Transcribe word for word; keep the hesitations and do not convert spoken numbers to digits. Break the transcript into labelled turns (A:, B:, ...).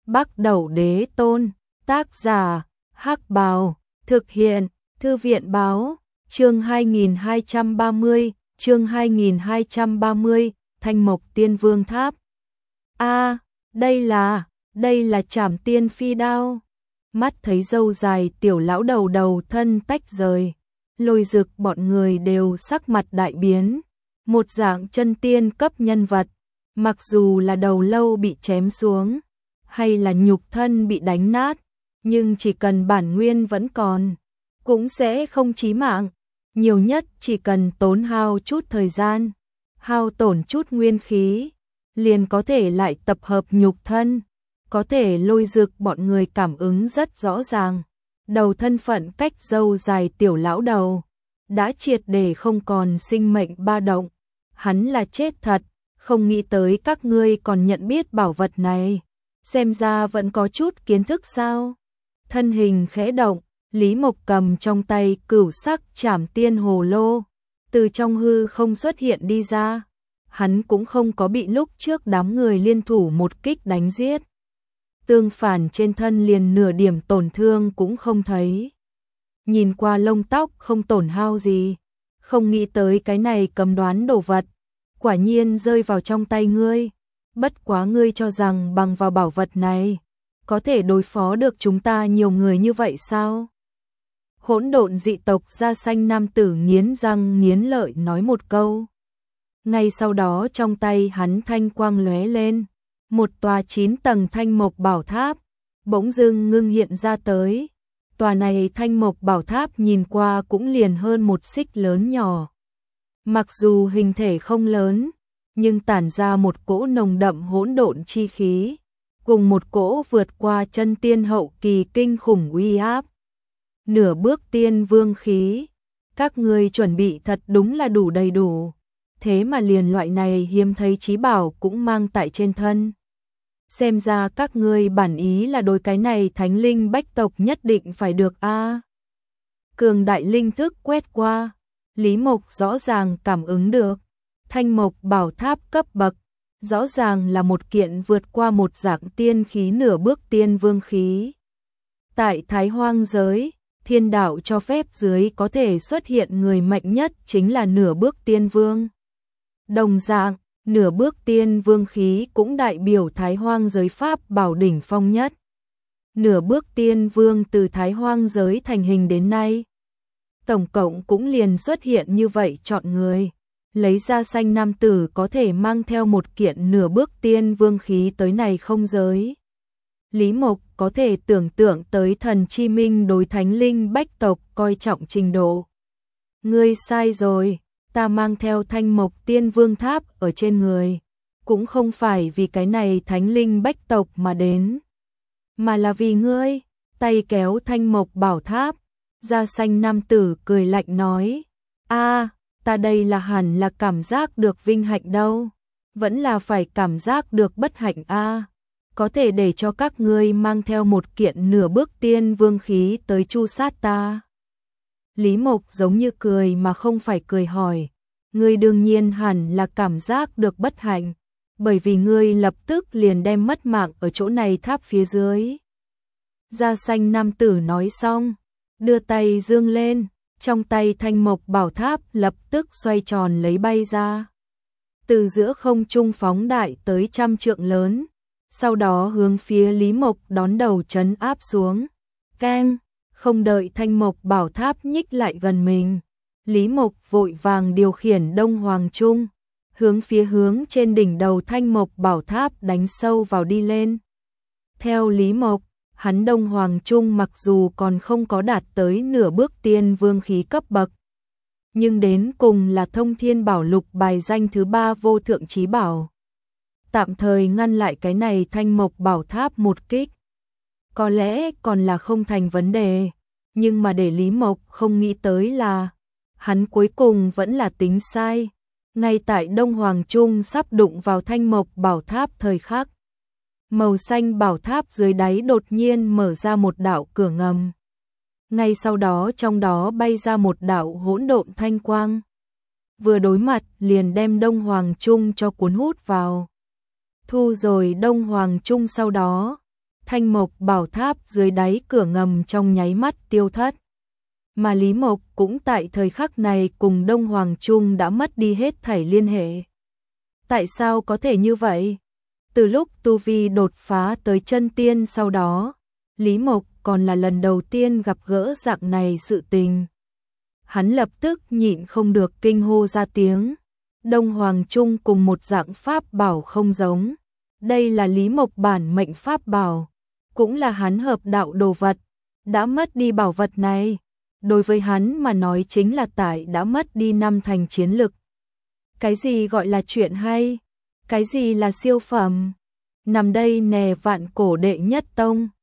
A: Bắc Đẩu Đế Tôn, tác giả, Hắc Bào, thực hiện, Thư viện báo, chương hai nghìn hai trăm ba mươi, chương hai nghìn hai trăm ba mươi, Thanh Mộc Tiên Vương Tháp. A, đây là, đây là Trảm Tiên Phi Đao. Mắt thấy râu dài tiểu lão đầu đầu thân tách rời, Lôi Dực bọn người đều sắc mặt đại biến, một dạng chân tiên cấp nhân vật, mặc dù là đầu lâu bị chém xuống, hay là nhục thân bị đánh nát, nhưng chỉ cần bản nguyên vẫn còn, cũng sẽ không chí mạng, nhiều nhất chỉ cần tốn hao chút thời gian, hao tổn chút nguyên khí, liền có thể lại tập hợp nhục thân, có thể Lôi Dực bọn người cảm ứng rất rõ ràng, đầu thân phận cách râu dài tiểu lão đầu, đã triệt để không còn sinh mệnh ba động, hắn là chết thật, không nghĩ tới các ngươi còn nhận biết bảo vật này, xem ra vẫn có chút kiến thức sao. Thân hình khẽ động, Lý Mộc cầm trong tay cửu sắc Trảm Tiên hồ lô, từ trong hư không xuất hiện đi ra, hắn cũng không có bị lúc trước đám người liên thủ một kích đánh giết. Tương phản trên thân liền nửa điểm tổn thương cũng không thấy. Nhìn qua lông tóc không tổn hao gì, không nghĩ tới cái này cầm đoán đồ vật, quả nhiên rơi vào trong tay ngươi, bất quá ngươi cho rằng bằng vào bảo vật này, có thể đối phó được chúng ta nhiều người như vậy sao? Hỗn độn dị tộc da xanh nam tử nghiến răng nghiến lợi nói một câu. Ngay sau đó trong tay hắn thanh quang lóe lên, một tòa chín tầng thanh mộc bảo tháp, bỗng dưng ngưng hiện ra tới. Tòa này thanh mộc bảo tháp nhìn qua cũng liền hơn một xích lớn nhỏ. Mặc dù hình thể không lớn, nhưng tản ra một cỗ nồng đậm hỗn độn chi khí, cùng một cỗ vượt qua chân tiên hậu kỳ kinh khủng uy áp. Nửa bước tiên vương khí, các ngươi chuẩn bị thật đúng là đủ đầy đủ, thế mà liền loại này hiếm thấy chí bảo cũng mang tại trên thân. Xem ra các ngươi bản ý là đối cái này thánh linh bách tộc nhất định phải được a. À. Cường đại linh thức quét qua, Lý Mộc rõ ràng cảm ứng được, thanh mộc bảo tháp cấp bậc, rõ ràng là một kiện vượt qua một dạng tiên khí nửa bước tiên vương khí. Tại Thái Hoang giới, thiên đạo cho phép dưới có thể xuất hiện người mạnh nhất chính là nửa bước tiên vương. Đồng dạng, nửa bước tiên vương khí cũng đại biểu Thái Hoang giới pháp bảo đỉnh phong nhất. Nửa bước tiên vương từ Thái Hoang giới thành hình đến nay, tổng cộng cũng liền xuất hiện như vậy chọn người, lấy ra xanh nam tử có thể mang theo một kiện nửa bước tiên vương khí tới này không giới. Lý Mộc có thể tưởng tượng tới thần chi minh đối thánh linh bách tộc coi trọng trình độ. Ngươi sai rồi, ta mang theo thanh mộc tiên vương tháp ở trên người, cũng không phải vì cái này thánh linh bách tộc mà đến, mà là vì ngươi. Tay kéo thanh mộc bảo tháp, da xanh nam tử cười lạnh nói, a, ta đây là hẳn là cảm giác được vinh hạnh đâu, vẫn là phải cảm giác được bất hạnh a. À. Có thể để cho các ngươi mang theo một kiện nửa bước tiên vương khí tới chu sát ta. Lý Mộc giống như cười mà không phải cười hỏi, ngươi đương nhiên hẳn là cảm giác được bất hạnh, bởi vì ngươi lập tức liền đem mất mạng ở chỗ này tháp phía dưới. Da xanh nam tử nói xong, đưa tay dương lên, trong tay thanh mộc bảo tháp lập tức xoay tròn lấy bay ra. Từ giữa không trung phóng đại tới trăm trượng lớn, sau đó hướng phía Lý Mộc đón đầu trấn áp xuống. Keng, không đợi thanh mộc bảo tháp nhích lại gần mình, Lý Mộc vội vàng điều khiển Đông Hoàng Trung, hướng phía hướng trên đỉnh đầu thanh mộc bảo tháp đánh sâu vào đi lên. Theo Lý Mộc, hắn Đông Hoàng Trung mặc dù còn không có đạt tới nửa bước tiên vương khí cấp bậc, nhưng đến cùng là thông thiên bảo lục bài danh thứ ba vô thượng chí bảo. Tạm thời ngăn lại cái này thanh mộc bảo tháp một kích, có lẽ còn là không thành vấn đề, nhưng mà để Lý Mộc không nghĩ tới là, hắn cuối cùng vẫn là tính sai. Ngay tại Đông Hoàng Trung sắp đụng vào thanh mộc bảo tháp thời khắc, màu xanh bảo tháp dưới đáy đột nhiên mở ra một đạo cửa ngầm. Ngay sau đó trong đó bay ra một đạo hỗn độn thanh quang, vừa đối mặt liền đem Đông Hoàng Trung cho cuốn hút vào. Thu rồi Đông Hoàng Trung sau đó, Thanh Mộc Bảo Tháp dưới đáy cửa ngầm trong nháy mắt tiêu thất. Mà Lý Mộc cũng tại thời khắc này cùng Đông Hoàng Trung đã mất đi hết thảy liên hệ. Tại sao có thể như vậy? Từ lúc tu vi đột phá tới chân tiên sau đó, Lý Mộc còn là lần đầu tiên gặp gỡ dạng này sự tình. Hắn lập tức nhịn không được kinh hô ra tiếng. Đông Hoàng Trung cùng một dạng pháp bảo không giống. Đây là Lý Mộc bản mệnh pháp bảo, cũng là hắn hợp đạo đồ vật. Đã mất đi bảo vật này, đối với hắn mà nói chính là tại đã mất đi năm thành chiến lực. Cái gì gọi là chuyện hay? Cái gì là siêu phẩm? Nằm đây nè vạn cổ đệ nhất tông.